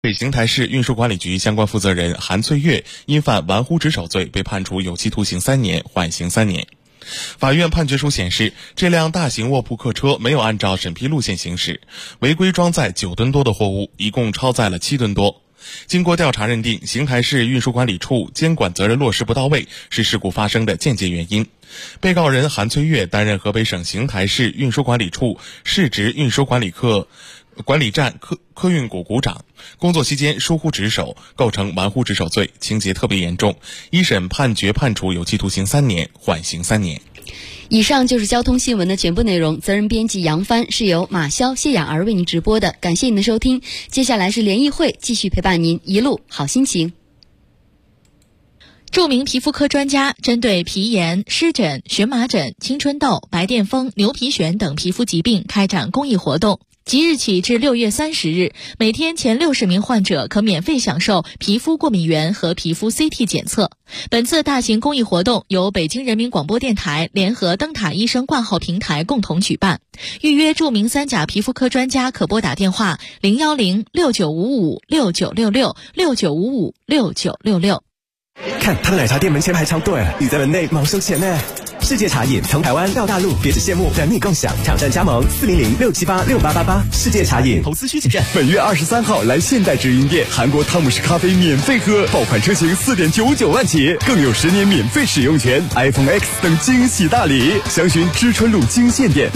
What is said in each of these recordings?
北邢台市运输管理局相关负责人韩翠月因犯玩忽职守罪被判处有期徒刑3年，缓刑3年。法院判决书显示，这辆大型卧铺客车没有按照审批路线行驶，违规装载9吨多的货物，一共超载了7吨多。经过调查认定，邢台市运输管理处监管责任落实不到位是事故发生的间接原因。被告人韩翠月担任河北省邢台市运输管理处市直运输管理站客运股股长，工作期间疏忽职守，构成玩忽职守罪，情节特别严重。一审判决判处有期徒刑3年，缓刑3年。 以上就是交通新闻的全部内容，责任编辑杨帆，是由马潇、谢雅儿为您直播的。感谢您的收听，接下来是联谊会继续陪伴您，一路好心情。 著名皮肤科专家针对皮炎、湿疹、荨麻疹、青春痘、白癜风、牛皮癣等皮肤疾病开展公益活动。即日起至6月30日，每天前60名患者可免费享受皮肤过敏原和皮肤 CT 检测。本次大型公益活动由北京人民广播电台联合灯塔医生挂号平台共同举办。预约著名3甲皮肤科专家可拨打电话010-6955-6966 看他的奶茶店门前排长队，你在门内忙收钱呢。世界茶饮从台湾到大陆，别只羡慕，等你共享。抢占加盟400-678-6888。世界茶饮，投资需谨慎。 本月23号来现代直营店，韩国汤姆士咖啡免费喝，爆款车型4.99万起，更有10年免费使用权， iPhone X 等惊喜大礼。详询知春路金线店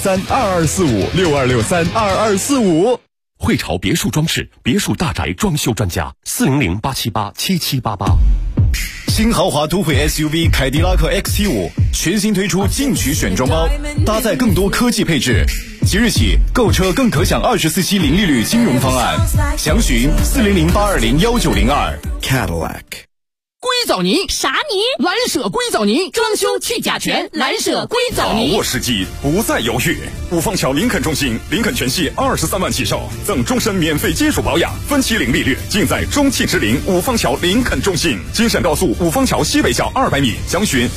62632245，62632245。 汇潮别墅装饰，别墅大宅装修专家，400-878-7788。 新豪华都会 SUV 凯迪拉克 XT5 全新推出进取选装包，搭载更多科技配置。即日起购车更可享24期零利率金融方案，详询400-820-1902。 Cadillac。 硅藻泥啥泥？ 蓝舍硅藻泥，装修去甲醛，蓝舍硅藻泥。 把握时机，不再犹豫。五方桥林肯中心，林肯全系23万起售，赠终身免费金属保养，分期零利率，尽在中汽之林五方桥林肯中心。京沈高速五方桥西北角200米，详询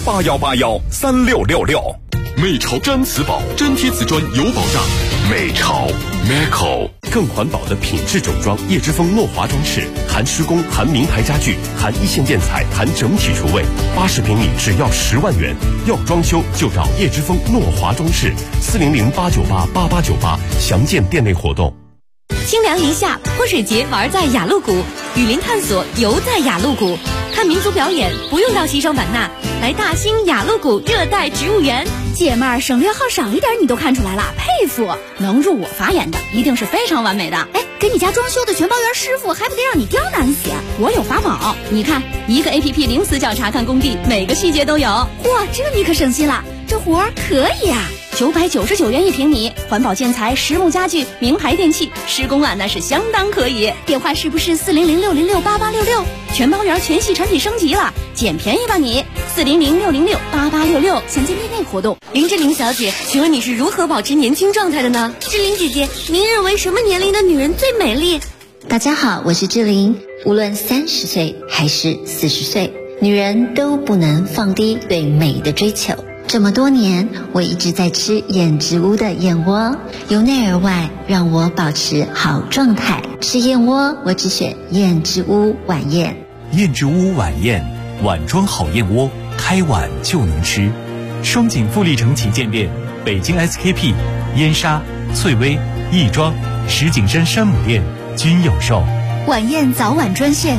81813666。 美潮毡瓷宝，粘贴瓷砖有保障。美潮 Meco 更环保的品质整装，叶之峰诺华装饰，含施工，含名牌家具，含一线建材，含整体厨卫，80平米只要10万元。要装修就找叶之峰诺华装饰，400-898-8898，详见店内活动。 清凉一夏，泼水节玩在雅鹿谷，雨林探索游在雅鹿谷，看民族表演不用到西双版纳，来大兴雅鹿谷热带植物园。 姐妹儿，省略号少一点你都看出来了，佩服！能入我法眼的一定是非常完美的。哎，给你家装修的全包圆师傅还不得让你刁难死？我有法宝，你看，一个 APP 零死角查看工地，每个细节都有。嚯，这你可省心了，这活儿可以啊！999元1平米，环保建材、实木家具、名牌电器，施工啊那是相当可以。电话是不是400-606-8866？全包圆全系产品升级了，捡便宜吧你！400-606-8866，详见店内活动。 林志玲小姐，请问你是如何保持年轻状态的呢？志玲姐姐，您认为什么年龄的女人最美丽？ 大家好，我是志玲。无论30岁还是40岁，女人都不能放低对美的追求。这么多年，我一直在吃燕之屋的燕窝，由内而外让我保持好状态。吃燕窝，我只选燕之屋晚宴。 燕之屋晚宴，碗装好燕窝，开碗就能吃。双井富力城旗舰店、北京 SKP、燕莎、翠微、亦庄、石景山山姆店均有售。 晚宴早晚专线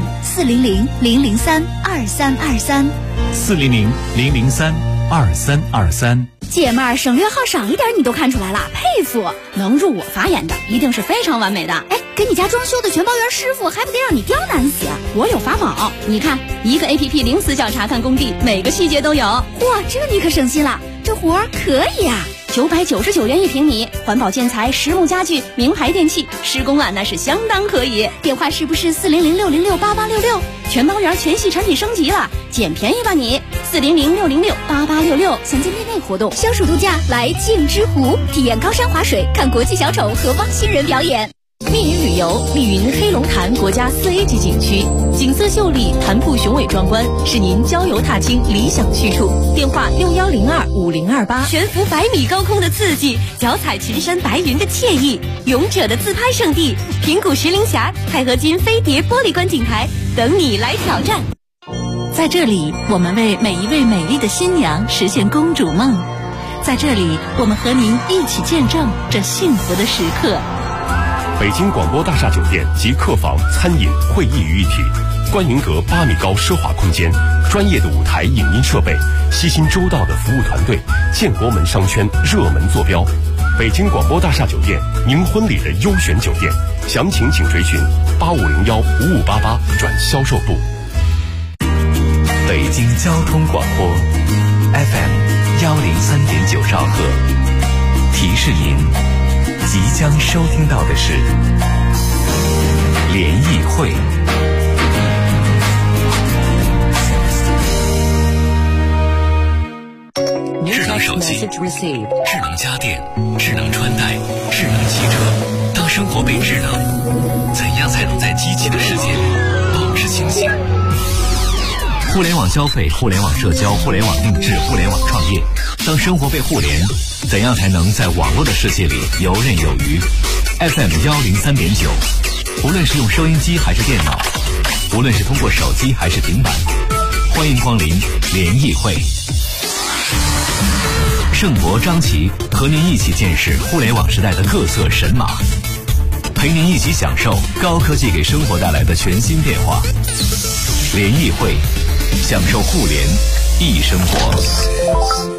400-003-2323 400-003-2323。 姐妹儿，省略号少一点你都看出来了，佩服！能入我法眼的一定是非常完美的。哎，给你家装修的全包圆师傅还不得让你刁难死？我有法宝，你看，一个 APP 零死角查看工地，每个细节都有。嚯，这你可省心了，这活儿可以啊！999元1平米，环保建材、实木家具、名牌电器，施工啊那是相当可以。电话是不是400-606-8866？全包圆全系产品升级了，捡便宜吧你！400-606-8866，详见店内活动。消暑度假来镜之湖，体验高山滑水，看国际小丑和汪星人表演。 密云旅游游，丽云黑龙潭国家4A 级景区，景色秀丽，潭瀑雄伟壮观，是您郊游踏青理想去处。电话61025028。悬浮100米高空的刺激，脚踩群山白云的惬意，勇者的自拍圣地平谷石林峡钛合金飞碟玻璃观景台等你来挑战。在这里，我们为每一位美丽的新娘实现公主梦。在这里，我们和您一起见证这幸福的时刻。 北京广播大厦酒店集客房、餐饮、会议于一体，观云阁8米高奢华空间，专业的舞台影音设备，悉心周到的服务团队，建国门商圈热门坐标。北京广播大厦酒店，您婚礼的优选酒店，详情请追询85015588转销售部。 北京交通广播 FM103.9兆赫，提示您即将收听到的是联谊会。智能手机、智能家电、智能穿戴、智能汽车。当生活被智能，怎样才能在机器的世界里保持清醒？互联网消费、互联网社交、互联网定制、互联网创业。当生活被互联，怎样才能在网络的世界里游刃有余？ FM103.9，无论是用收音机还是电脑，无论是通过手机还是平板，欢迎光临联谊会。盛博、张琪和您一起见识互联网时代的各色神马，陪您一起享受高科技给生活带来的全新变化。联谊会，享受互联易生活。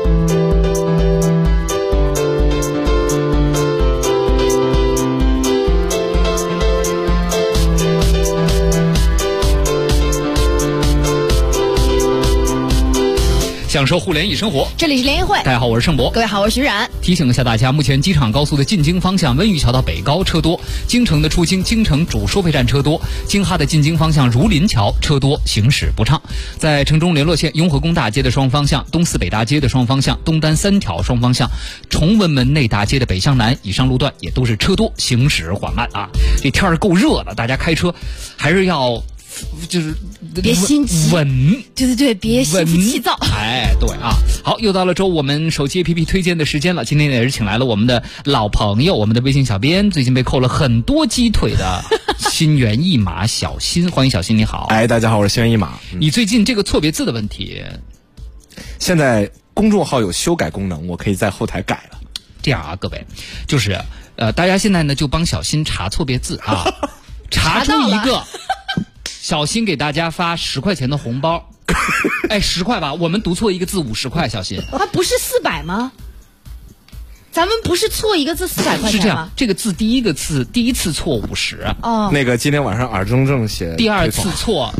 享受互联易生活， 这里是联谊会。 大家好，我是盛博。 各位好，我是徐冉。 提醒一下大家，目前机场高速的进京方向温榆桥到北高车多，京城的出京京城主收费站车多，京哈的进京方向儒林桥车多，行驶不畅。在城中联络线雍和宫大街的双方向、东四北大街的双方向、东单3条双方向、崇文门内大街的北向南以上路段也都是车多，行驶缓慢啊。这天儿够热了，大家开车还是要就是别心急， 稳， 对，别心浮气躁。 哎，对啊，好，又到了周五我们手机 APP 推荐的时间了。今天也是请来了我们的老朋友，我们的微信小编，最近被扣了很多鸡腿的心猿意马小新，欢迎小新，你好。 哎，大家好，我是心猿意马。 你最近这个错别字的问题， 现在公众号有修改功能，我可以在后台改了。 这样啊，各位，就是大家现在呢就帮小新查错别字啊，查出一个。小新给大家发10块钱的红包，哎，10块吧，我们读错一个字50块，小新。 它不是400吗？咱们不是错一个字400块钱吗？ 是这样，这个字第一次错50。 哦。 那个今天晚上耳中正写。 第一次错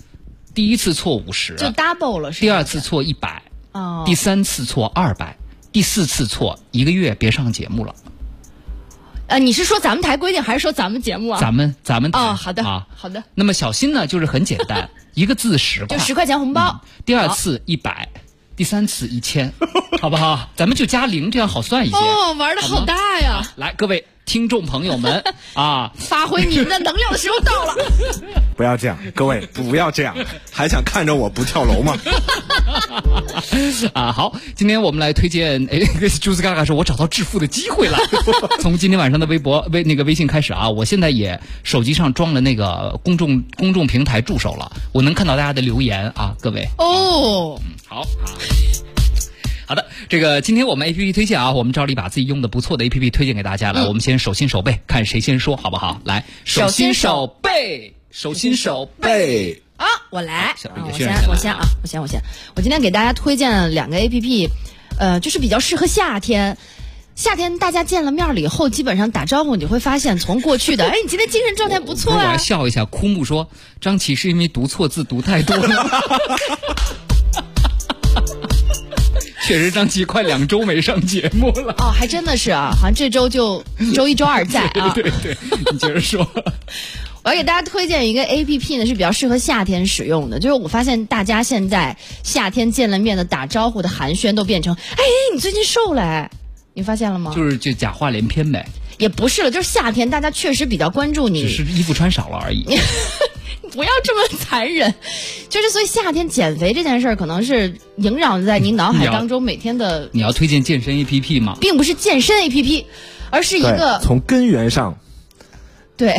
50。 就 double 了是吧？ 第二次错100。 哦。 第3次错200，第4次错1个月别上节目了。 你是说咱们台规定还是说咱们节目啊？ 咱们台。 哦，好的啊， 好的。 那么小新呢，就是很简单，一个字10块， 就10块钱红包。 第二次100，第3次1000，好不好？咱们就加0，这样好算一些。 哦，玩的好大呀！ 来，各位听众朋友们啊， 发挥你们的能量的时候到了。 不要这样，各位不要这样，还想看着我不跳楼吗？ 啊，好，今天我们来推荐，朱斯嘎嘎说，我找到致富的机会了。从今天晚上的微信开始啊，我现在也手机上装了那个公众平台助手了，我能看到大家的留言啊，各位。 哦， 好的，这个今天我们 APP 推荐啊，我们照例把自己用的不错的 APP 推荐给大家。来，我们先手心手背，看谁先说，好不好？来，手心手背。啊，我来，我先。我今天给大家推荐了2个 APP， 就是比较适合夏天。夏天大家见了面了以后，基本上打招呼，你会发现从过去的，哎，你今天精神状态不错啊。 我来笑一下，枯木说，张琪是因为读错字读太多了。确实，张琪快2周没上节目了。 哦，还真的是啊，好像这周就周1、周2在啊。 对，你接着说。 我要给大家推荐一个 APP 呢，是比较适合夏天使用的。就是我发现大家现在夏天见了面的打招呼的寒暄都变成，哎，你最近瘦了，你发现了吗？ 就假话连篇呗。 也不是了，就是夏天大家确实比较关注你， 只是衣服穿少了而已。 不要这么残忍，就是所以夏天减肥这件事儿，可能是萦绕在您脑海当中每天的。 你要推荐健身 APP 吗？ 并不是健身 APP， 而是一个从根源上。 对。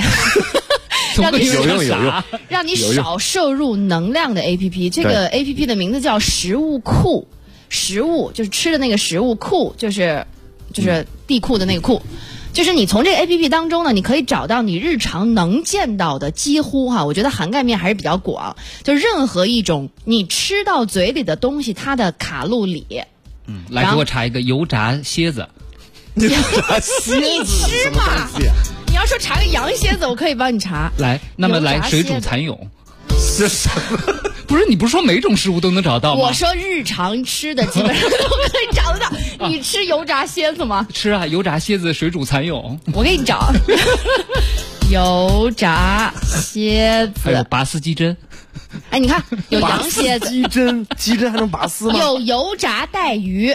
有让你少摄入能量的 APP， 这个 APP 的名字叫食物库，食物就是吃的那个食物，库就是地库的那个库，就是你从这个 APP 当中呢，你可以找到你日常能见到的，几乎我觉得涵盖面还是比较广，就任何一种你吃到嘴里的东西，它的卡路里。 来给我查一个油炸蝎子。 油炸蝎子你吃嘛？你要说查个羊蝎子，我可以帮你查。 来，那么来水煮蚕蛹。 是什么？ 不是你不是说每种食物都能找到吗？ 我说日常吃的基本上都可以找得到。你吃油炸蝎子吗？ 吃啊，油炸蝎子、水煮蚕蛹。 我给你找。油炸蝎子， 还有拔丝鸡胗。 哎，你看有羊蝎子， 鸡胗还能拔丝吗？ 有油炸带鱼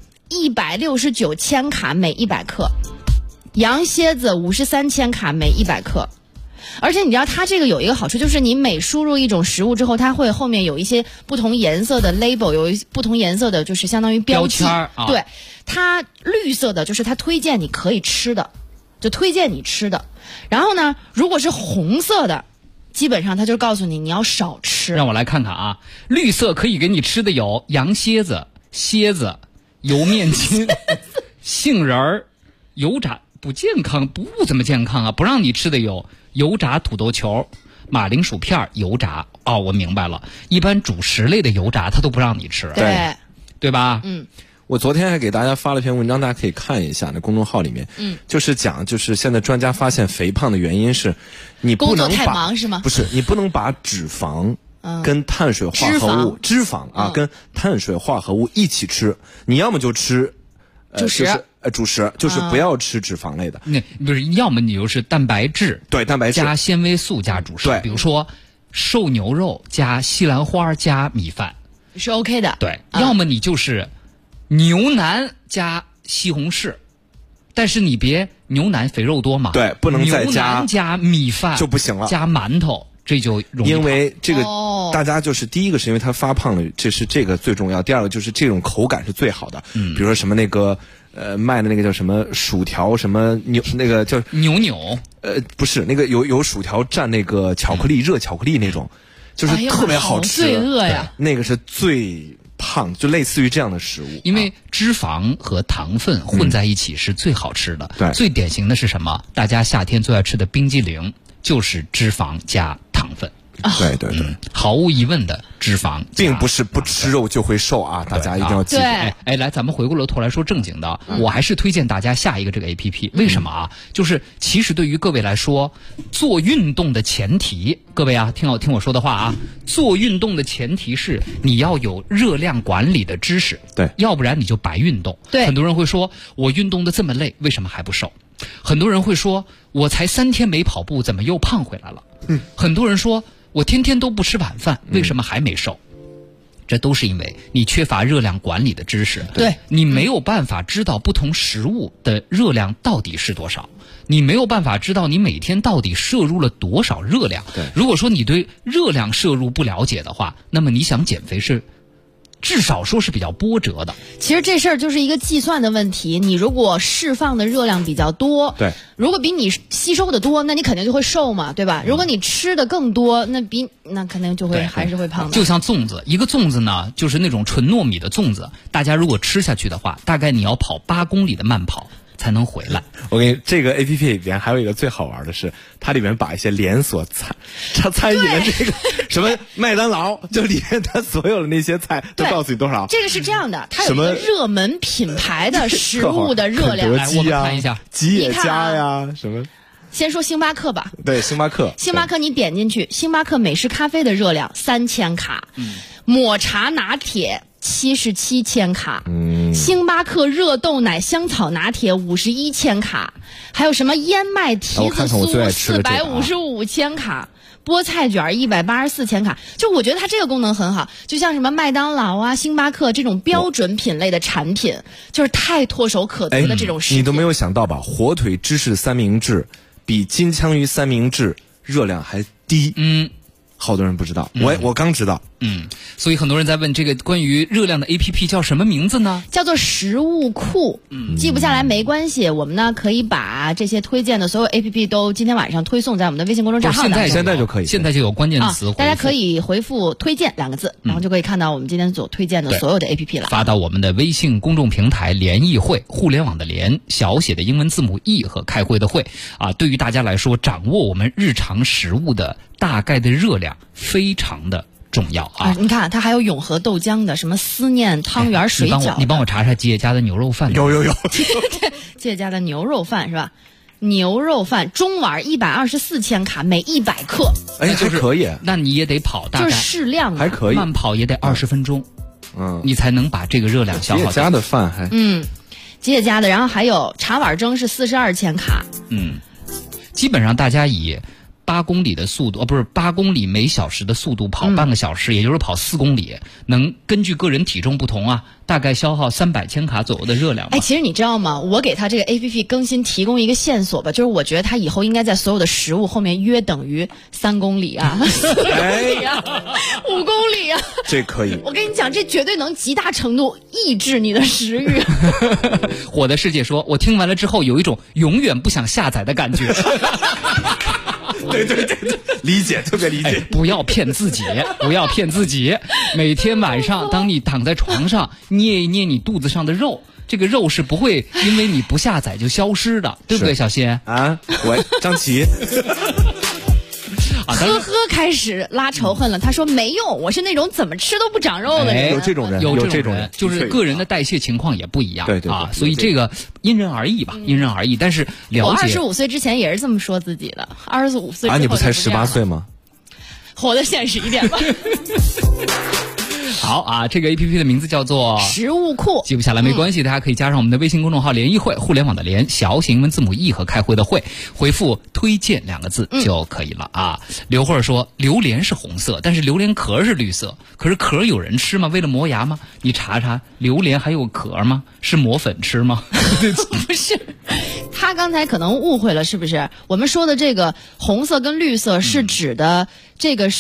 ，169千卡每100克。羊蝎子53千卡每100克，而且你知道它这个有一个好处，就是你每输入一种食物之后，它会后面有一些不同颜色的 label， 有一不同颜色的就是相当于标记。对，它绿色的就是它推荐你可以吃的，就推荐你吃的。然后呢，如果是红色的，基本上它就告诉你要少吃。 让我来看看啊，绿色可以给你吃的有羊蝎子、蝎子、油面筋、杏仁儿、油炸。不健康，不怎么健康啊！不让你吃的有油炸土豆球、马铃薯片油炸。哦，我明白了，一般主食类的油炸它都不让你吃，对吧？ 我昨天还给大家发了篇文章，大家可以看一下，那公众号里面，就是讲，就是现在专家发现肥胖的原因是，你不能工作太忙是吗？ 不是，你不能把脂肪跟碳水化合物、脂肪啊跟碳水化合物一起吃，你要么就吃主食。 主食就是不要吃脂肪类的， 那不是，要么你就是蛋白质， 对，蛋白质加纤维素加主食， 对， 比如说瘦牛肉加西兰花加米饭是 OK 的， 对，要么你就是牛腩加西红柿，但是你别牛腩肥肉多嘛， 对，不能再牛腩加米饭就不行了， 加馒头。这就容易因为这个大家就是第一个是因为它发胖了，这个最重要。第二个就是这种口感是最好的，比如说什么那个卖的那个叫什么薯条什么那个叫扭不是那个有薯条蘸那个巧克力热巧克力那种，就是特别好吃， 罪恶呀！ 那个是最胖，就类似于这样的食物。 因为脂肪和糖分混在一起是最好吃的。 对， 最典型的是什么？大家夏天最爱吃的冰激凌。就是脂肪加糖分， 对对对， 毫无疑问的脂肪， 并不是不吃肉就会瘦啊，大家一定要记住。 哎，来，咱们回过了头来说正经的，我还是推荐大家下一个这个 APP，为什么啊？就是其实对于各位来说，做运动的前提，各位啊，听我说的话啊，做运动的前提是你要有热量管理的知识， 对， 要不然你就白运动。 对， 很多人会说，我运动的这么累，为什么还不瘦？很多人会说，我才3天没跑步，怎么又胖回来了？很多人说，我天天都不吃晚饭，为什么还没瘦？这都是因为你缺乏热量管理的知识。 对， 你没有办法知道不同食物的热量到底是多少，你没有办法知道你每天到底摄入了多少热量。 对， 如果说你对热量摄入不了解的话，那么你想减肥是至少说是比较波折的。 其实这事儿就是一个计算的问题，你如果释放的热量比较多， 对， 如果比你吸收的多，那你肯定就会瘦嘛，对吧？如果你吃的更多，那肯定就会还是会胖的。 就像粽子，一个粽子呢，就是那种纯糯米的粽子，大家如果吃下去的话，大概你要跑8公里的慢跑才能回来。 我给你这个 APP 里边还有一个最好玩的是，它里面把一些连锁餐饮的这个什么麦当劳，就里面它所有的那些菜都告诉你多少。 这个是这样的，它有一个热门品牌的食物的热量。 来，我们看一下吉野家呀，什么。 先说星巴克吧。 对，星巴克你点进去，星巴克美式咖啡的热量3000卡，抹茶拿铁77千卡， 星巴克热豆奶香草拿铁51千卡，还有什么燕麦提子酥455千卡。菠菜卷184千卡，就我觉得它这个功能很好，就像什么麦当劳啊、星巴克这种标准品类的产品，就是太唾手可得的这种食品。 你都没有想到吧？火腿芝士三明治比金枪鱼三明治热量还低。好多人不知道，我刚知道。 所以很多人在问这个关于热量的 APP 叫什么名字呢？ 叫做食物库。记不下来没关系，我们呢可以把这些推荐的所有 APP 都今天晚上推送在我们的微信公众账号当中。 现在就可以， 现在就有关键词大家可以回复推荐2个字，然后就可以看到我们今天所推荐的所有的 APP 了。 发到我们的微信公众平台联谊会，互联网的联，小写的英文字母 E 和开会的会啊。对于大家来说，掌握我们日常食物的大概的热量非常的重要啊！ 你看，它还有永和豆浆的，什么思念汤圆水饺。 你帮我查查吉野家的牛肉饭。 有。 吉野家的牛肉饭是吧？牛肉饭中碗124千卡，每100克。 还可以。 那你也得跑大概就是适量的， 还可以， 慢跑也得20分钟。你才能把这个热量消耗掉。 吉野家的饭还吉野家的，然后还有茶碗蒸是42千卡。 基本上大家以8公里的速度，不是8公里每小时的速度跑半个小时，也就是跑4公里，能根据个人体重不同啊，大概消耗300千卡左右的热量吧。 其实你知道吗？我给他这个 APP 更新提供一个线索吧，就是我觉得他以后应该在所有的食物后面约等于3公里啊、4公里啊、5公里啊。 这可以。 我跟你讲，这绝对能极大程度抑制你的食欲。 火的世界说，我听完了之后有一种永远不想下载的感觉。 对，理解，特别理解。 不要骗自己，不要骗自己。每天晚上，当你躺在床上，捏一捏你肚子上的肉，这个肉是不会因为你不下载就消失的，对不对，小新？ 喂，张琪。 开始拉仇恨了。他说没用，我是那种怎么吃都不长肉的人。 有这种人， 就是个人的代谢情况也不一样。 对所以这个因人而异吧，因人而异。但是了解， 我25岁之前也是这么说自己的，25岁之后你不才18岁吗？ 活得现实一点吧。 好啊，这个 APP 的名字叫做食物库， 记不下来没关系，大家可以加上我们的微信公众号联谊会，互联网的联，小写英文字母 E 和开会的会，回复推荐2个字就可以了啊。刘慧说榴莲是红色，但是榴莲壳是绿色，可是壳有人吃吗？为了磨牙吗？你查查榴莲还有壳吗？是磨粉吃吗？ 不是，他刚才可能误会了，是不是？我们说的这个红色跟绿色是指的这个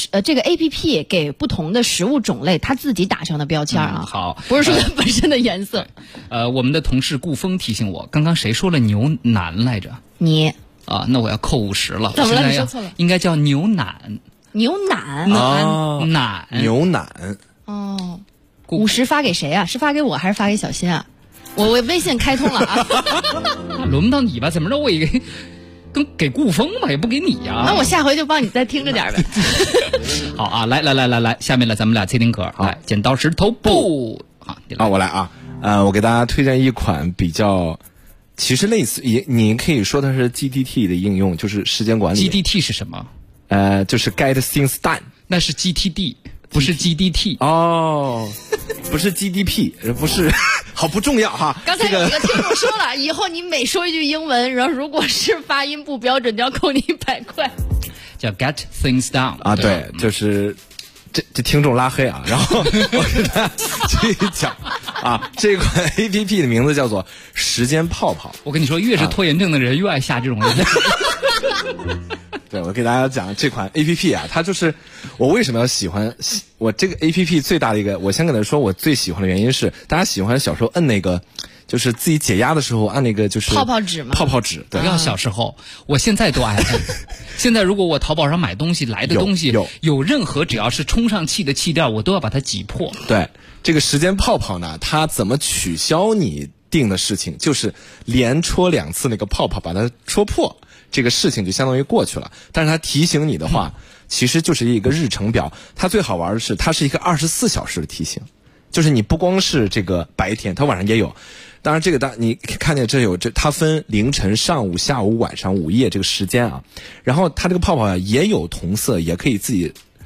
APP 给不同的食物种类它自己打上的标签啊。 好， 不是说它本身的颜色。 我们的同事顾峰提醒我，刚刚谁说了牛腩来着？ 你啊，那我要扣50了。 怎么了？你说错了， 应该叫牛腩。 牛腩腩牛腩。 哦，50发给谁啊？是发给我还是发给小新啊？我微信开通了啊。 轮不到你吧？怎么着我也给顾峰吧，也不给你呀。 那我下回就帮你再听着点呗。 好啊，来，下面来咱们俩猜听歌，来剪刀石头布。 好，我来啊。我给大家推荐一款比较，其实类似于你可以说它是 GTT 的应用，就是时间管理。 GTT 是什么？ 就是 Get Things Done， 那是 GTD， 不是 GDT。 哦，不是 GDP， 不是，好不重要哈。 刚才有一个听众说了，以后你每说一句英文，然后如果是发音不标准，就要扣你100块。 叫 Get Things Done 啊，对，就是这听众拉黑啊。然后我给大家继续讲啊，这款 APP 的名字叫做时间泡泡。 我跟你说，越是拖延症的人越爱下这种人。 对，我给大家讲这款 APP 啊，它就是我为什么要喜欢我这个 APP 最大的一个，我先跟大家说我最喜欢的原因是，大家喜欢小时候摁那个，就是自己解压的时候按那个就是泡泡纸吗？ 泡泡纸，对。 不要小时候，我现在都爱摁。现在如果我淘宝上买东西来的东西有任何只要是充上气的气垫，我都要把它挤破。 对，这个时间泡泡呢，它怎么取消你定的事情，就是连戳2次那个泡泡把它戳破。这个事情就相当于过去了，但是它提醒你的话，其实就是一个日程表。它最好玩的是，它是一个24小时的提醒，就是你不光是这个白天，它晚上也有。当然，这个你看见它分凌晨、上午、下午、晚上、午夜这个时间啊。然后它这个泡泡也有同色，也可以自己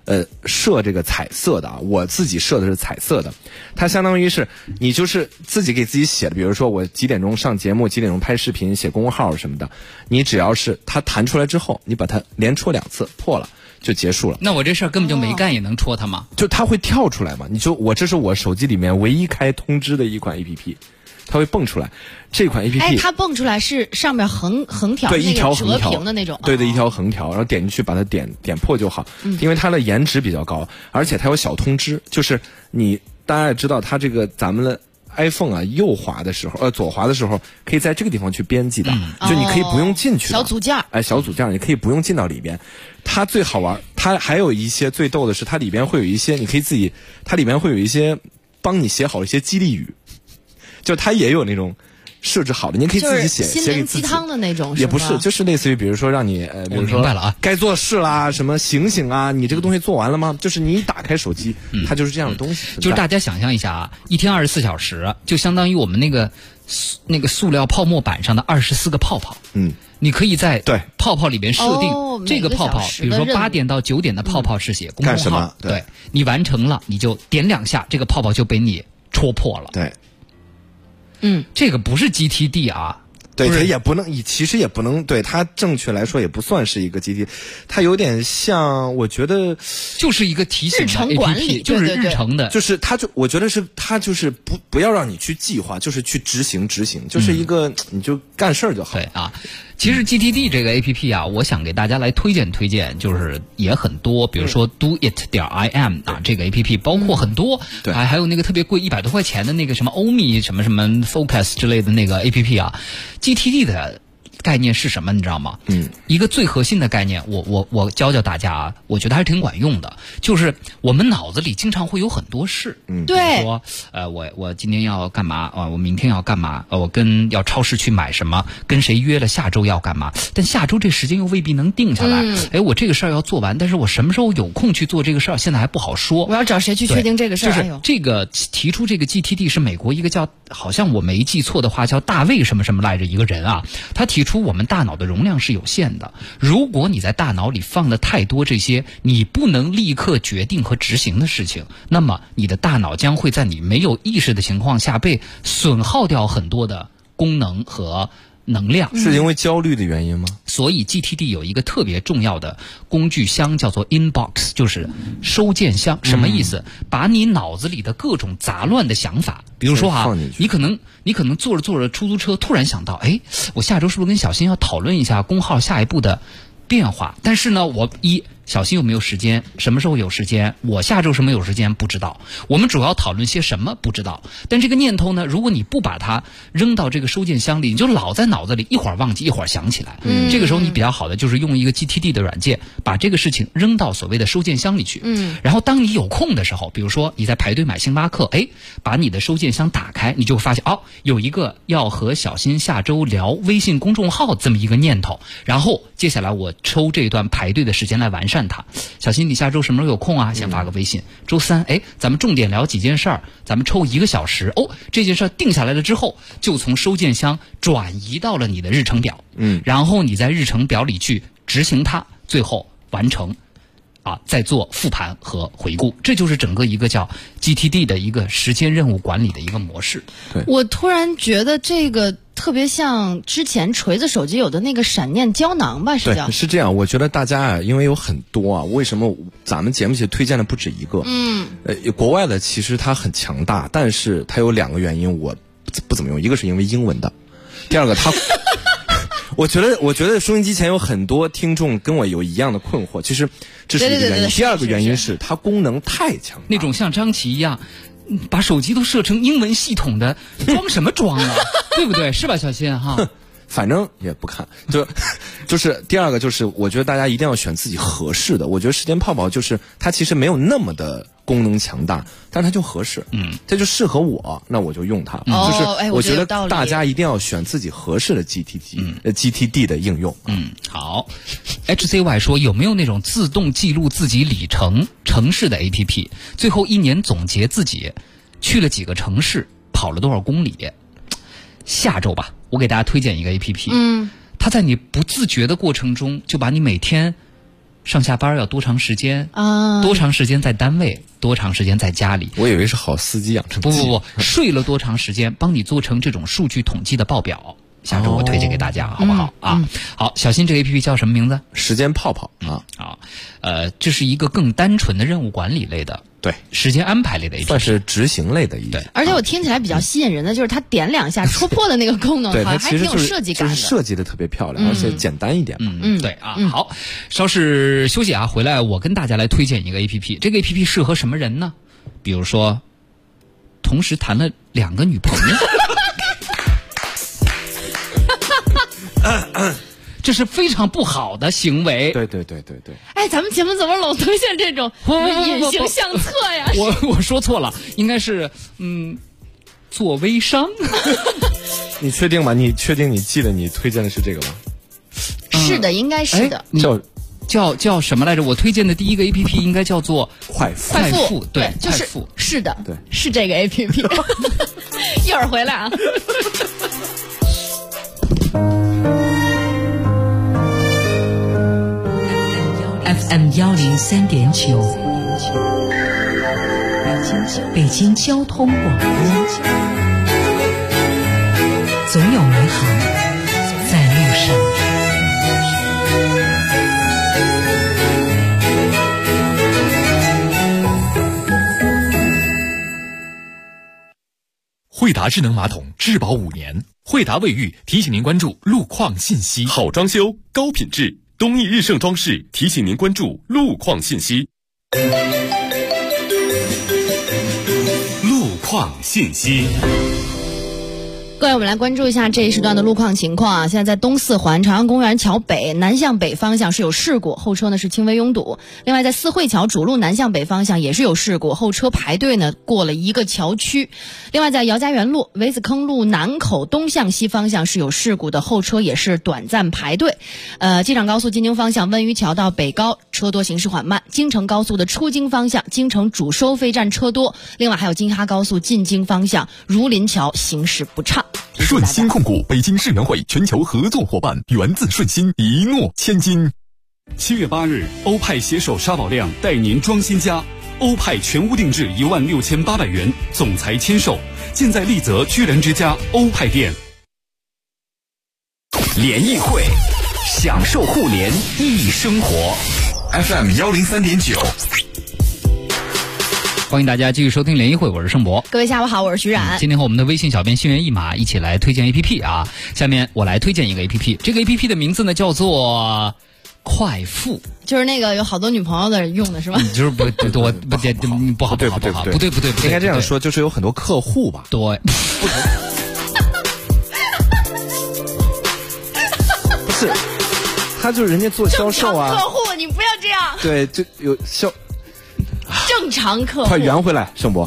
设这个彩色的啊，我自己设的是彩色的，它相当于是你就是自己给自己写的，比如说我几点钟上节目，几点钟拍视频，写公号什么的，你只要是它弹出来之后，你把它连戳2次破了就结束了。 那我这事儿根本就没干也能戳它吗？ 就它会跳出来嘛？你就这是我手机里面唯一开通知的一款 APP。它会蹦出来，这款 APP， 哎，它蹦出来是上面横条， 对，一条横条折屏的那种， 对的，一条横条，然后点进去把它点破就好，因为它的颜值比较高，而且它有小通知，就是大家也知道，它这个咱们的 iPhone 啊，右滑的时候，左滑的时候，可以在这个地方去编辑的，就你可以不用进去的小组件， 哎，小组件你可以不用进到里边。它最好玩，它还有一些最逗的是，它里边会有一些你可以自己，它里边会有一些帮你写好一些激励语。就它也有那种设置好的，你可以自己写， 心灵鸡汤的那种， 也不是，就是类似于比如说让你比如说明白了啊， 该做事啦，什么醒醒啊，你这个东西做完了吗？就是你一打开手机，它就是这样的东西。 就是大家想象一下啊，一天24小时，就相当于我们那个塑料泡沫板上的24个泡泡。你可以在泡泡里边设定这个泡泡，比如说8点到9点的泡泡是写公众号， 干什么？ 对，你完成了，你就点2下，这个泡泡就被你戳破了。 对。 这个不是 GTD 啊， 对，它也不能，其实也不能，对它正确来说也不算是一个 GTD， 它有点像，我觉得就是一个提醒的 APP， 日程管理， 就是日程的， 就是我觉得是它就是不要让你去计划，就是去执行，就是一个你就干事儿就好。 对啊。其实 GTD 这个 APP 啊，我想给大家来推荐，就是也很多，比如说 doit.im 啊，这个 APP 包括很多，还有那个特别贵100多块钱的那个什么欧米什么 Focus 之类的那个 APP 啊 ，GTD 的概念是什么？你知道吗？一个最核心的概念，我教大家啊，我觉得还是挺管用的。就是我们脑子里经常会有很多事， 对， 比如说我今天要干嘛啊？我明天要干嘛？我要超市去买什么？跟谁约了下周要干嘛？但下周这时间又未必能定下来。我这个事儿要做完，但是我什么时候有空去做这个事儿，现在还不好说。 我要找谁去确定这个事儿？ 就是这个提出这个 GTD 是美国一个叫，好像我没记错的话叫大卫什么什么来着一个人啊，他提出我们大脑的容量是有限的，如果你在大脑里放了太多这些你不能立刻决定和执行的事情，那么你的大脑将会在你没有意识的情况下被损耗掉很多的功能和能量。 是因为焦虑的原因吗？ 所以 GTD 有一个特别重要的工具箱叫做 inbox， 就是收件箱。什么意思？把你脑子里的各种杂乱的想法，比如说你可能坐着坐着出租车突然想到，我下周是不是跟小新要讨论一下公号下一步的变化？但是呢，小新有没有时间？什么时候有时间？我下周什么有时间？不知道。我们主要讨论些什么？不知道。但这个念头呢，如果你不把它扔到这个收件箱里，你就老在脑子里，一会儿忘记，一会儿想起来。这个时候你比较好的就是用一个 GTD 的软件，把这个事情扔到所谓的收件箱里去。然后当你有空的时候，比如说你在排队买星巴克，把你的收件箱打开，你就会发现有一个要和小新下周聊微信公众号这么一个念头。然后接下来我抽这段排队的时间来完善它。小新，你下周什么时候有空啊？先发个微信。周3，咱们重点聊几件事儿，咱们抽1个小时。这件事儿定下来了之后，就从收件箱转移到了你的日程表。然后你在日程表里去执行它，最后完成。再做复盘和回顾，这就是整个一个叫 GTD 的一个时间任务管理的一个模式。 我突然觉得这个特别像之前锤子手机有的那个闪念胶囊吧，是叫？ 对，是这样。我觉得大家因为有很多为什么咱们节目其实推荐的不止一个？国外的其实它很强大，但是它有2个原因我不怎么用，一个是因为英文的，第二个它。我觉得收音机前有很多听众跟我有一样的困惑，其实这是一个原因。第二个原因是它功能太强大， 那种像张琪一样把手机都设成英文系统的，装什么装啊？对不对？是吧，小新哈？ 反正也不看，就是第二个就是，我觉得大家一定要选自己合适的。我觉得时间泡泡就是它其实没有那么的功能强大，但它就合适，它就适合我，那我就用它。就是我觉得大家一定要选自己合适的 GTD 的应用。 好。HCY 说有没有那种自动记录自己里程城市的 APP， 最后1年总结自己去了几个城市，跑了多少公里？下周吧，我给大家推荐一个 APP，它在你不自觉的过程中，就把你每天上下班要多长时间啊？ 多长时间在单位，多长时间在家里？ 我以为是好司机养成记。 不，睡了多长时间，帮你做成这种数据统计的报表。下周我推荐给大家，好不好啊？好，小新这个 APP 叫什么名字？ 时间泡泡啊。 好，这是一个更单纯的任务管理类的， 对， 时间安排类的 APP， 算是执行类的一对。 而且我听起来比较吸引人的就是它点2下戳破的那个功能，好像还挺有设计感的， 就是设计的特别漂亮，而且简单一点嘛。 对啊。好，稍事休息啊，回来我跟大家来推荐一个 APP， 这个 APP 适合什么人呢？比如说，同时谈了2个女朋友。这是非常不好的行为。 对。 哎，咱们节目怎么老推荐这种隐形相册呀？ 我说错了，应该是做微商。 你确定吗？你确定你记得你推荐的是这个吗？ 是的，应该是的。 叫什么来着？我推荐的第一个 APP 应该叫做快付，对， 就是快付， 是的， 对， 是这个 APP。一会儿回来啊。 FM 103.9，北京交通广播，总有美好在路上。 惠达智能马桶质保5年，惠达卫浴提醒您关注路况信息。 好装修，高品质。东义日盛装饰提醒您关注路况信息。路况信息。 各位，我们来关注一下这一时段的路况情况啊。现在在东四环朝阳公园桥北南向北方向是有事故，后车呢是轻微拥堵。另外在四惠桥主路南向北方向也是有事故，后车排队呢过了一个桥区。另外在姚家园路围子坑路南口东向西方向是有事故的，后车也是短暂排队。机场高速进京方向温榆桥到北高车多，行驶缓慢。京承高速的出京方向京承主收费站车多。另外还有京哈高速进京方向儒林桥行驶不畅。 顺鑫控股北京世园会全球合作伙伴，源自顺鑫，一诺千金。 7月8日，欧派携手沙宝亮带您装新家，欧派全屋定制16800元，总裁签售，尽在丽泽居然之家欧派店。 联谊会，享受互联易生活。FM 103.9。 欢迎大家继续收听联谊会，我是盛博。 各位下午好，我是徐冉。 今天和我们的微信小编心猿意马一起来推荐 APP 啊。下面我来推荐一个 APP， 这个 APP 的名字呢叫做快付， 就是那个有好多女朋友的人用的是吧？ 就是不好，不对， 应该这样说，就是有很多客户吧？ 对， 不是，他就是人家做销售啊。 客户，你不要这样。 对，就有销。 正常客户， 快圆回来，盛博。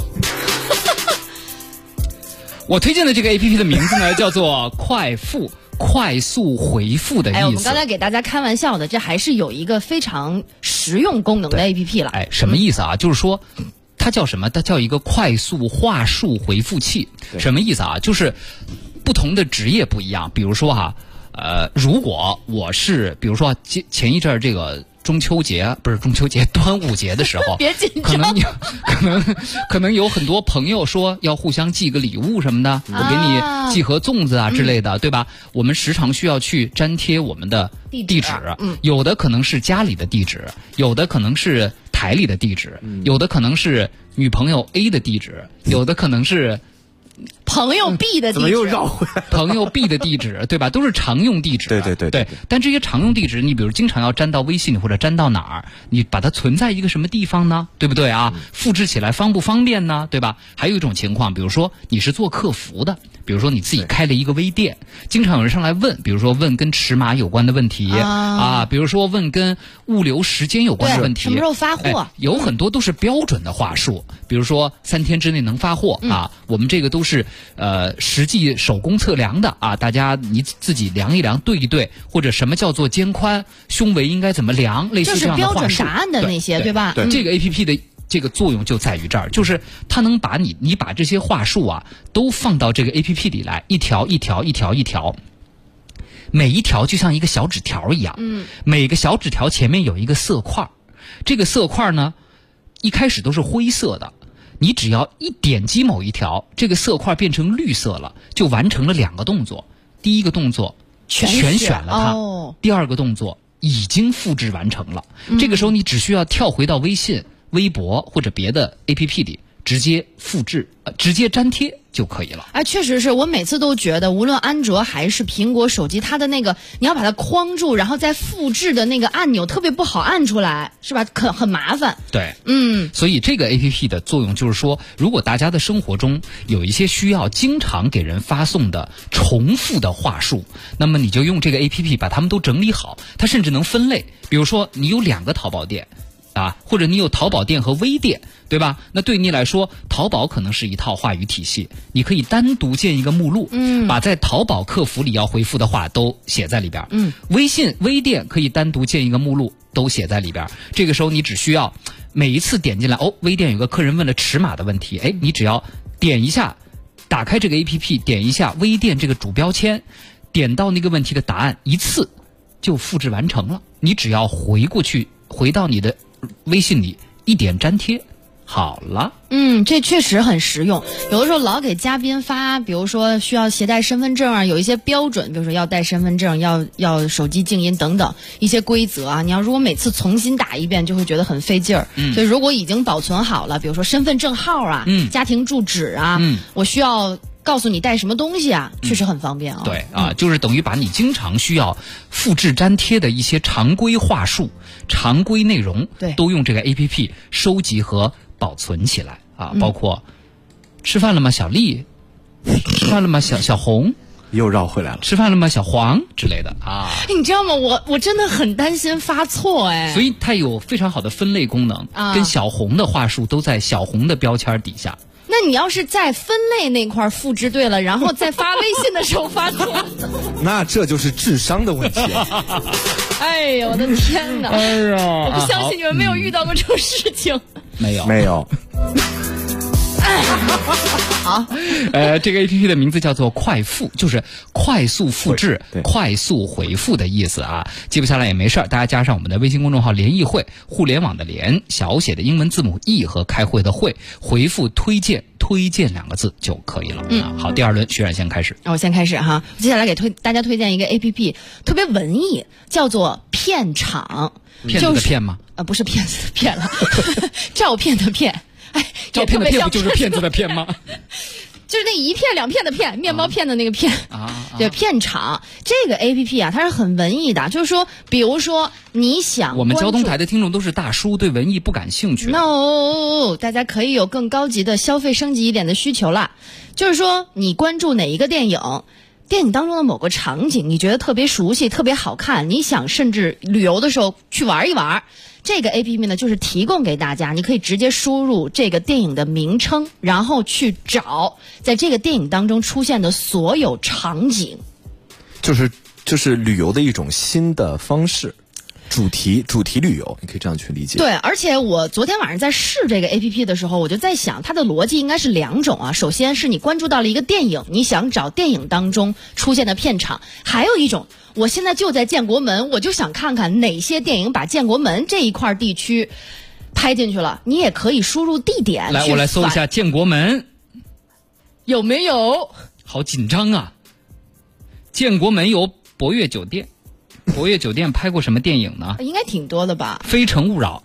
我推荐的这个 APP 的名字呢，叫做快付，快速回复的意思。 我们刚才给大家开玩笑的，这还是有一个非常实用功能的 APP 了。 什么意思啊？就是说，它叫什么？它叫一个快速话术回复器。什么意思啊？就是不同的职业不一样。比如说哈，如果我是，比如说前一阵这个。端午节的时候， 别紧张， 可能有很多朋友说要互相寄个礼物什么的，我给你寄盒粽子啊之类的，对吧？我们时常需要去粘贴我们的地址，有的可能是家里的地址，有的可能是台里的地址，有的可能是女朋友 A 的地址，有的可能是朋友 B 的地址， 怎么又绕回来？ 朋友 B 的地址，对吧？都是常用地址。 对。 但这些常用地址，你比如经常要粘到微信或者粘到哪儿，你把它存在一个什么地方呢？对不对啊？复制起来方不方便呢？对吧？还有一种情况，比如说你是做客服的，比如说你自己开了一个微店，经常有人上来问，比如说问跟尺码有关的问题比如说问跟物流时间有关的问题， 什么时候发货？ 有很多都是标准的话术，比如说3天之内能发货我们这个都是实际手工测量的大家你自己量一量对一对，或者什么叫做肩宽，胸围应该怎么量，类似这样的话术， 就是标准答案的那些，对吧？ 这个 APP 的这个作用就在于这儿，就是它能把你把这些话术都放到这个 APP 里来，一条一条， 每一条就像一个小纸条一样，每个小纸条前面有一个色块，这个色块呢，一开始都是灰色的，你只要一点击某一条，这个色块变成绿色了，就完成了2个动作。第一个动作全选了它，第二个动作已经复制完成了。这个时候你只需要跳回到微信、微博或者别的 APP 里，直接复制，直接粘贴就可以了。 哎，确实是我每次都觉得，无论安卓还是苹果手机，它的那个你要把它框住，然后再复制的那个按钮特别不好按出来，是吧？很麻烦。 对，所以这个 APP 的作用就是说，如果大家的生活中有一些需要经常给人发送的重复的话术，那么你就用这个 APP 把它们都整理好，它甚至能分类。比如说，你有2个淘宝店。或者你有淘宝店和微店，对吧？那对你来说，淘宝可能是一套话语体系，你可以单独建一个目录，把在淘宝客服里要回复的话都写在里边。微信、微店可以单独建一个目录，都写在里边。这个时候你只需要每一次点进来，微店有个客人问了尺码的问题，你只要点一下，打开这个 APP， 点一下微店这个主标签，点到那个问题的答案，一次就复制完成了。你只要回过去，回到你的微信里一点粘贴，好了。 这确实很实用。有的时候老给嘉宾发，比如说需要携带身份证啊，有一些标准，比如说要带身份证，要手机静音等等一些规则啊。你要如果每次重新打一遍，就会觉得很费劲儿。所以如果已经保存好了，比如说身份证号啊，家庭住址啊，我需要告诉你带什么东西啊，确实很方便啊。 对就是等于把你经常需要复制粘贴的一些常规话术、常规内容，都用这个 APP 收集和保存起来啊。包括吃饭了吗，小丽？吃饭了吗，小红？ 又绕回来了。 吃饭了吗，小黄之类的啊。 你知道吗？我真的很担心发错所以它有非常好的分类功能，跟小红的话术都在小红的标签底下。 那你要是在分类那块复制对了，然后在发微信的时候发错， 那这就是智商的问题。 哎呦我的天哪！ 哎呀， 我不相信你们没有遇到过这种事情。 没有。 好， 这个 APP 的名字叫做快复，就是快速复制、快速回复的意思啊。记不下来也没事儿，大家加上我们的微信公众号“联谊会”，互联网的联，小写的英文字母 E 和开会的会，回复推荐2个字就可以了。好，第2轮徐冉先开始。 我先开始哈，接下来给大家推荐一个 APP， 特别文艺，叫做片场。 骗子的骗吗？ 不是骗子的骗了，照片的骗。 照片的骗不就是骗子的骗吗？ 就是那一片2片的片，面包片的那个片对，片场这个 APP 啊，它是很文艺的，就是说，比如说你想， 我们交通台的听众都是大叔，对文艺不感兴趣。 No， 大家可以有更高级的消费升级一点的需求啦。就是说，你关注哪一个电影当中的某个场景，你觉得特别熟悉、特别好看，你想甚至旅游的时候去玩一玩。这个 APP 呢，就是提供给大家，你可以直接输入这个电影的名称，然后去找在这个电影当中出现的所有场景。 就是旅游的一种新的方式，主题旅游，你可以这样去理解。 对，而且我昨天晚上在试这个 APP 的时候，我就在想，它的逻辑应该是2种啊。首先是你关注到了一个电影，你想找电影当中出现的片场；还有一种，我现在就在建国门，我就想看看哪些电影把建国门这一块地区拍进去了。你也可以输入地点。 来，我来搜一下建国门有没有。 好紧张啊！建国门有博悦酒店。博悦酒店拍过什么电影呢？ 应该挺多的吧。 非诚勿扰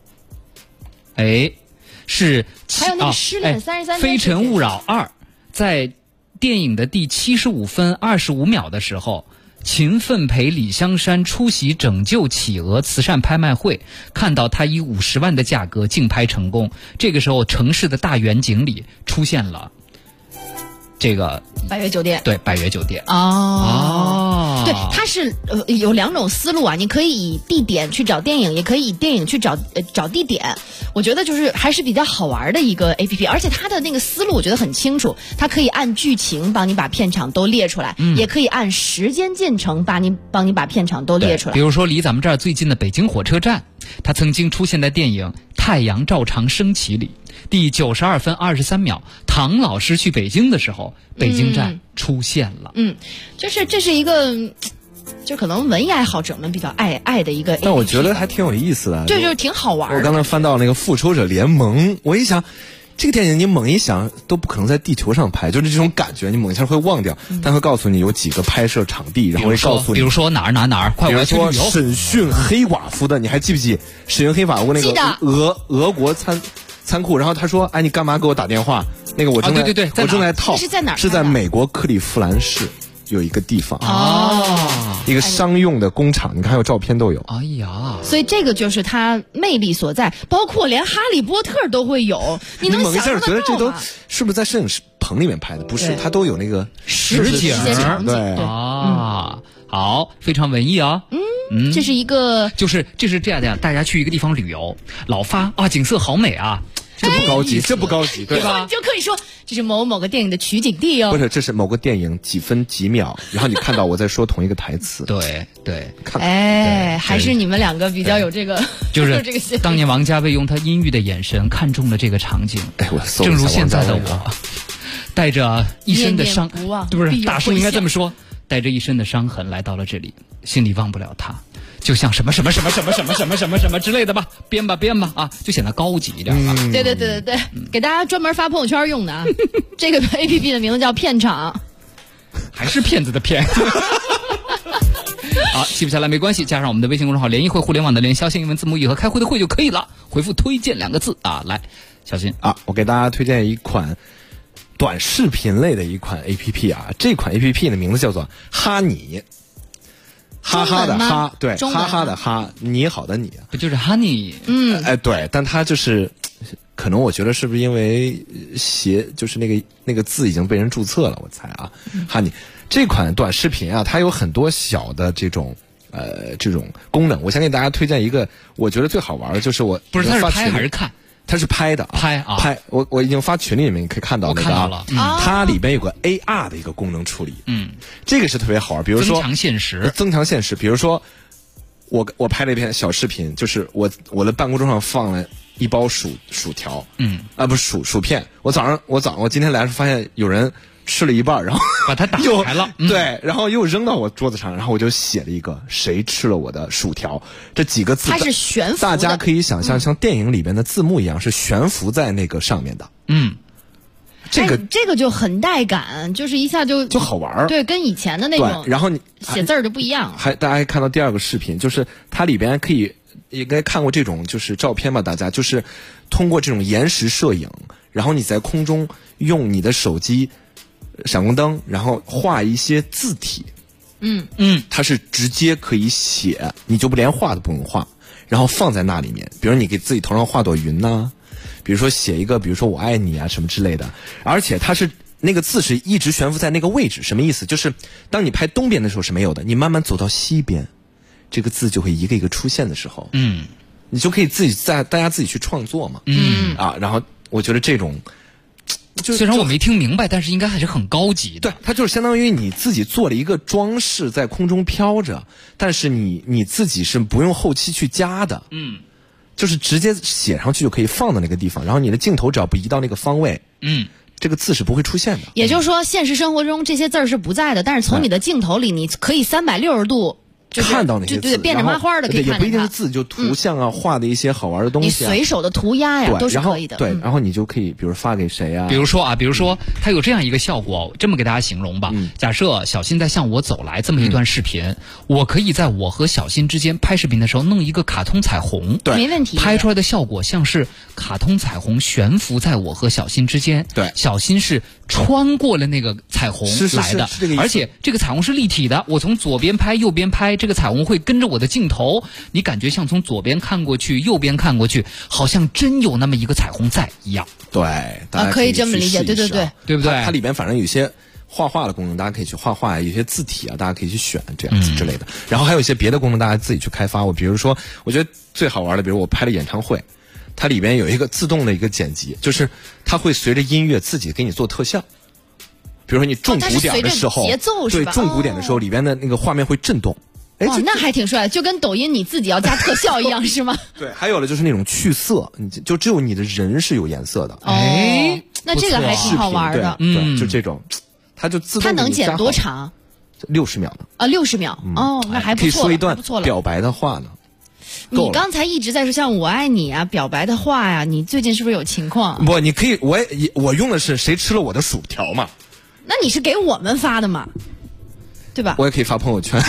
2，是还有那个失恋33天。 非诚勿扰2在电影的第75分25秒的时候，秦奋陪李香山出席拯救企鹅慈善拍卖会，看到他以50万的价格竞拍成功。这个时候，城市的大远景里出现了这个百悦酒店。 对，百悦酒店。 对，它是有2种思路啊，你可以以地点去找电影，也可以以电影去找地点。我觉得就是还是比较好玩的一个 APP， 而且它的那个思路我觉得很清楚，它可以按剧情帮你把片场都列出来，也可以按时间进程帮你把片场都列出来。 比如说离咱们这儿最近的北京火车站，它曾经出现在电影《太阳照常升起》里。第92分23秒，唐老师去北京的时候，北京站出现了。 就是这是一个就可能文艺爱好者们比较爱的一个 APP。 但我觉得还挺有意思的， 对，就是挺好玩的。 我刚才翻到那个复仇者联盟，我一想这个电影你猛一想都不可能在地球上拍，就是这种感觉你猛一下会忘掉，但会告诉你有几个拍摄场地，然后会告诉你比如说哪儿，快我要去旅游。 比如说审讯黑寡妇的，你还记不记审讯黑寡妇那个俄国仓库，然后他说，哎，你干嘛给我打电话？那个我正在我正在套， 是在哪儿？ 是在美国克利夫兰市有一个地方一个商用的工厂，你看还有照片都有。 哎呀， 所以这个就是它魅力所在，包括连哈利波特都会有。你能想象得到吗？ 觉得这都是不是在摄影棚里面拍的？不是，它都有那个实景。 对啊，好，非常文艺啊。 这是一个， 这是这样，大家去一个地方旅游，老发啊，景色好美啊。 这不高级，这不高级，对吧？ 你就可以说这是某个电影的取景地哦。 不是，这是某个电影几分几秒，然后你看到我在说同一个台词。 对， 还是你们两个比较有这个， 就是这个。 当年王家卫用他阴郁的眼神看中了这个场景。正如现在的我，带着一身的伤，不是大叔应该这么说，带着一身的伤痕来到了这里，心里忘不了他。就像什么之类的吧，编吧啊，就显得高级一点吧。 对，给大家专门发朋友圈用的啊。这个 APP 的名字叫片场， 还是骗子的骗。好，记不下来没关系，加上我们的微信公众号联谊会互联网的联，消息英文字母 E 和开会的会就可以了，回复推荐2个字啊。来，小新啊，我给大家推荐一款短视频类的一款 APP 啊，这款 APP 的名字叫做哈你。哈哈的哈，对，哈哈的哈，你好的你， 不就是 honey？ 对，但它就是，可能我觉得是不是因为就是那个字已经被人注册了，我猜啊，哈你这款短视频啊，它有很多小的这种功能，我想给大家推荐一个，我觉得最好玩的就是我不是它是拍还是看？ 它是拍的， 拍， 我已经发群里面，你可以看到那个我看到了， 它里边有个 AR 的一个功能处理，这个是特别好玩，比如说增强现实，比如说我拍了一篇小视频，就是我的办公桌上放了一包薯条，不是薯片，我今天来的时候发现有人吃了一半，然后把它打开了， 对，然后又扔到我桌子上，然后我就写了一个谁吃了我的薯条，这几个字它是悬浮的， 大家可以想象像电影里边的字幕一样是悬浮在那个上面的，这个就很带感，就是一下就好玩， 对，跟以前的那种， 然后你写字儿就不一样了。 大家还看到第2个视频，就是它里边可以应该看过这种就是照片吧，大家就是通过这种延时摄影，然后你在空中用你的手机闪光灯，然后画一些字体，它是直接可以写，你就连画都不用画，然后放在那里面，比如你给自己头上画朵云呐，比如说写一个，比如说我爱你啊什么之类的，而且它是那个字是一直悬浮在那个位置，什么意思？就是当你拍东边的时候是没有的，你慢慢走到西边，这个字就会一个一个出现的时候，你就可以大家自己去创作嘛，然后我觉得这种。 虽然我没听明白，但是应该还是很高级的。 对，它就是相当于你自己做了一个装饰在空中飘着，但是你自己是不用后期去加的，就是直接写上去就可以放到那个地方，然后你的镜头只要不移到那个方位，这个字是不会出现的。 也就是说，现实生活中这些字儿是不在的，但是从你的镜头里，你可以360度。 看到那些字， 对，变着麻花的可以看见它。 也不一定是字，就图像啊，画的一些好玩的东西， 你随手的涂鸦呀，都是可以的。 对，然后你就可以，比如发给谁啊？ 比如说它有这样一个效果，这么给大家形容吧。假设小新在向我走来这么一段视频，我可以在我和小新之间拍视频的时候弄一个卡通彩虹， 对， 没问题。 拍出来的效果像是卡通彩虹悬浮在我和小新之间， 对， 小新是穿过了那个彩虹来的，而且这个彩虹是立体的，我从左边拍右边拍，这个彩虹会跟着我的镜头，你感觉像从左边看过去右边看过去，好像真有那么一个彩虹在一样。 对，大家可以这么理解，对， 对不对？ 它里边反正有些画画的功能，大家可以去画画，有些字体啊，大家可以去选这样子之类的。然后还有一些别的功能，大家自己去开发。比如说，我觉得最好玩的，比如我拍了演唱会，它里边有一个自动的一个剪辑，就是它会随着音乐自己给你做特效。比如说你重鼓点的时候， 节奏是吧？ 对，重鼓点的时候，里边的那个画面会震动。 哇，那还挺帅，就跟抖音你自己要加特效一样，是吗？ 对，还有了就是那种去色，就只有你的人是有颜色的。 那这个还挺好玩的。 对，就这种，它就自动。 它能剪多长？ 60秒呢。 啊，60秒。那还不错， 可以说一段不错了。 表白的话呢。 你刚才一直在说像我爱你啊，表白的话呀，你最近是不是有情况？ 不，你可以，我用的是谁吃了我的薯条嘛？ 那你是给我们发的嘛？对吧？ 我也可以发朋友圈。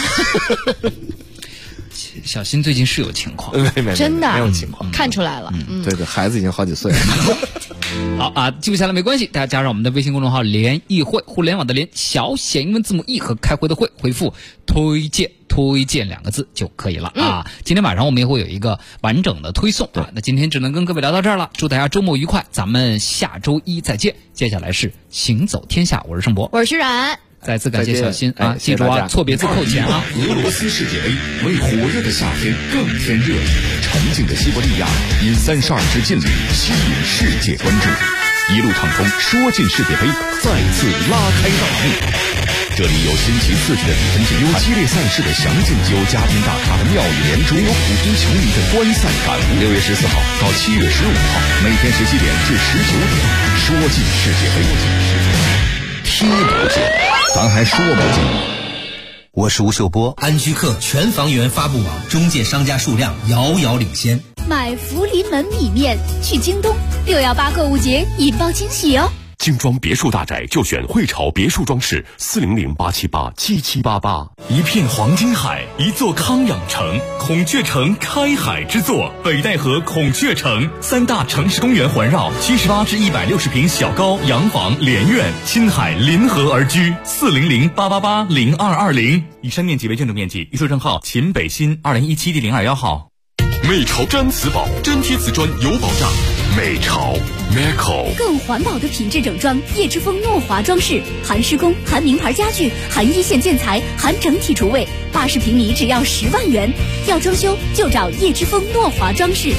小新最近是有情况， 真的没有情况， 看出来了。 对，孩子已经好几岁了。 好啊，记不下来没关系，大家加上我们的微信公众号联谊会，互联网的联，小写英文字母 E 和开会的会，回复推荐2个字就可以了啊。今天晚上我们也会有一个完整的推送啊。那今天只能跟各位聊到这儿了，祝大家周末愉快，咱们下周一再见。接下来是行走天下，我是盛博， 我是徐冉。 再次感谢小新啊！记住啊，错别字扣钱啊！ 俄罗斯世界杯为火热的夏天更添热力，沉静的西伯利亚因32支劲旅吸引世界关注，一路畅通，说进世界杯再次拉开大幕。这里有新奇刺激的比分竞，有激烈赛事的详尽，有嘉宾大咖的妙语连珠，有普通球迷的观赛感悟。6月14号到7月15号，每天17点至19点，说进世界杯，踢不进，咱还说不进。 我是吴秀波，安居客全房源发布网中介商家数量遥遥领先。 买福临门米面去京东，618购物节引爆惊喜哦！ 精装别墅大宅就选汇潮别墅装饰，400-878-7788。 一片黄金海，一座康养城，孔雀城开海之作，北戴河孔雀城，3大城市公园环绕，78至160平小高洋房连院，亲海临河而居，400-888-0220。以上面积为建筑面积，预售证号秦北新2017第021号。 美潮毡瓷宝，真贴瓷砖有保障。美潮 Meco 更环保的品质整装，叶之峰诺华装饰，含施工、含名牌家具、含一线建材、含整体厨卫，80平米只要10万元。要装修就找叶之峰诺华装饰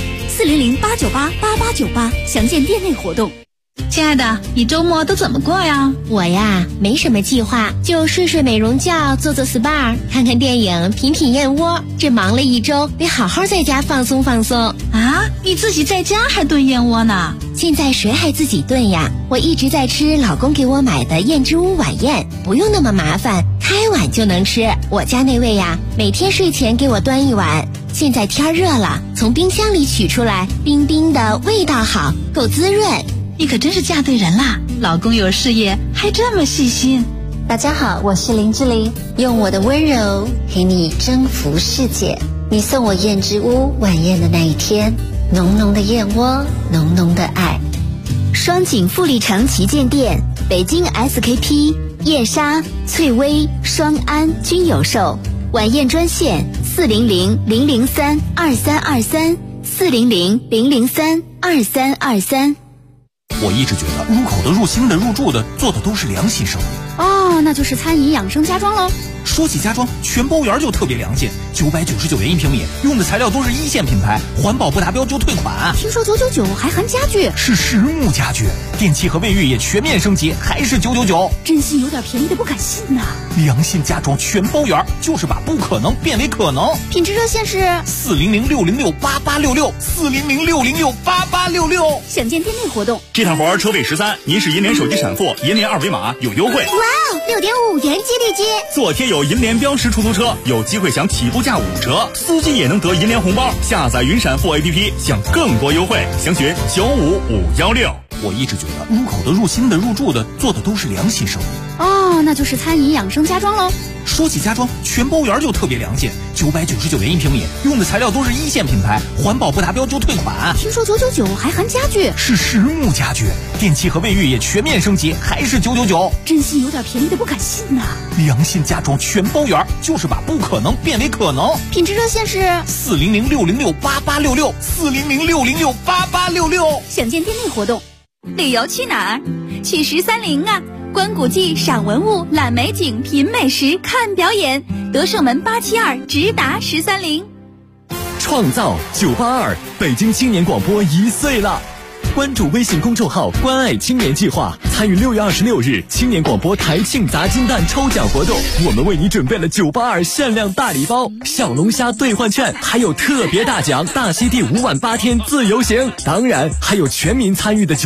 ，400-898-8898，详见店内活动。 亲爱的，你周末都怎么过呀？ 我呀，没什么计划，就睡睡美容觉，做做 SPA， 看看电影，品品燕窝。这忙了一周，得好好在家放松放松。 啊，你自己在家还炖燕窝呢？ 现在谁还自己炖呀？我一直在吃老公给我买的燕之屋晚宴，不用那么麻烦，开碗就能吃。我家那位呀，每天睡前给我端一碗。现在天热了，从冰箱里取出来，冰冰的，味道好，够滋润。 你可真是嫁对人啦！老公有事业，还这么细心。 大家好，我是林志玲，用我的温柔陪你征服世界。你送我燕之屋晚宴的那一天，浓浓的燕窝，浓浓的爱。 双井富力城旗舰店，北京 SKP、燕莎、翠微、双安均有售。晚宴专线400-003-2323，400-003-2323。 我一直觉得入口的、入心的、入住的，做的都是良心生意。 哦，那就是餐饮养生家装喽。 说起家装，全包园就特别良心，999元1平米，用的材料都是一线品牌，环保不达标就退款。 听说999还含家具， 是实木家具，电器和卫浴也全面升级，还是999。 真心有点便宜的不敢信呐！ 良心家装全包园，就是把不可能变为可能。 品质热线是 400-606-8866，400-606-8866。 详见店内活动。 这趟活车位13，您是银联手机闪付，银联二维码有优惠。 哇哦，6.5元激励金！ 做贴有银联标识出租车，有机会享起步价5折，司机也能得银联红包。下载云闪付 APP， 享更多优惠，详询95516。 我一直觉得入口的、入心的、入住的，做的都是良心生意。 哦，那就是餐饮养生家装喽。 说起家装，全包园就特别良心，999元1平米，用的材料都是一线品牌，环保不达标就退款。 听说999还含家具， 是实木家具，电器和卫浴也全面升级，还是999。 真心有点便宜的不敢信呐！ 良心家装全包园，就是把不可能变为可能。 品质热线是 400-606-8866，400-606-8866。 详见店内活动。旅游去哪儿？去13陵啊！观古迹、赏文物、览美景、品美食、看表演。德胜门872直达13陵。 创造982，北京青年广播1岁了。关注微信公众号“关爱青年计划”，参与6月26日青年广播台庆砸金蛋抽奖活动。我们为你准备了982限量大礼包、小龙虾兑换券，还有特别大奖大溪地5晚8天自由行，当然还有全民参与的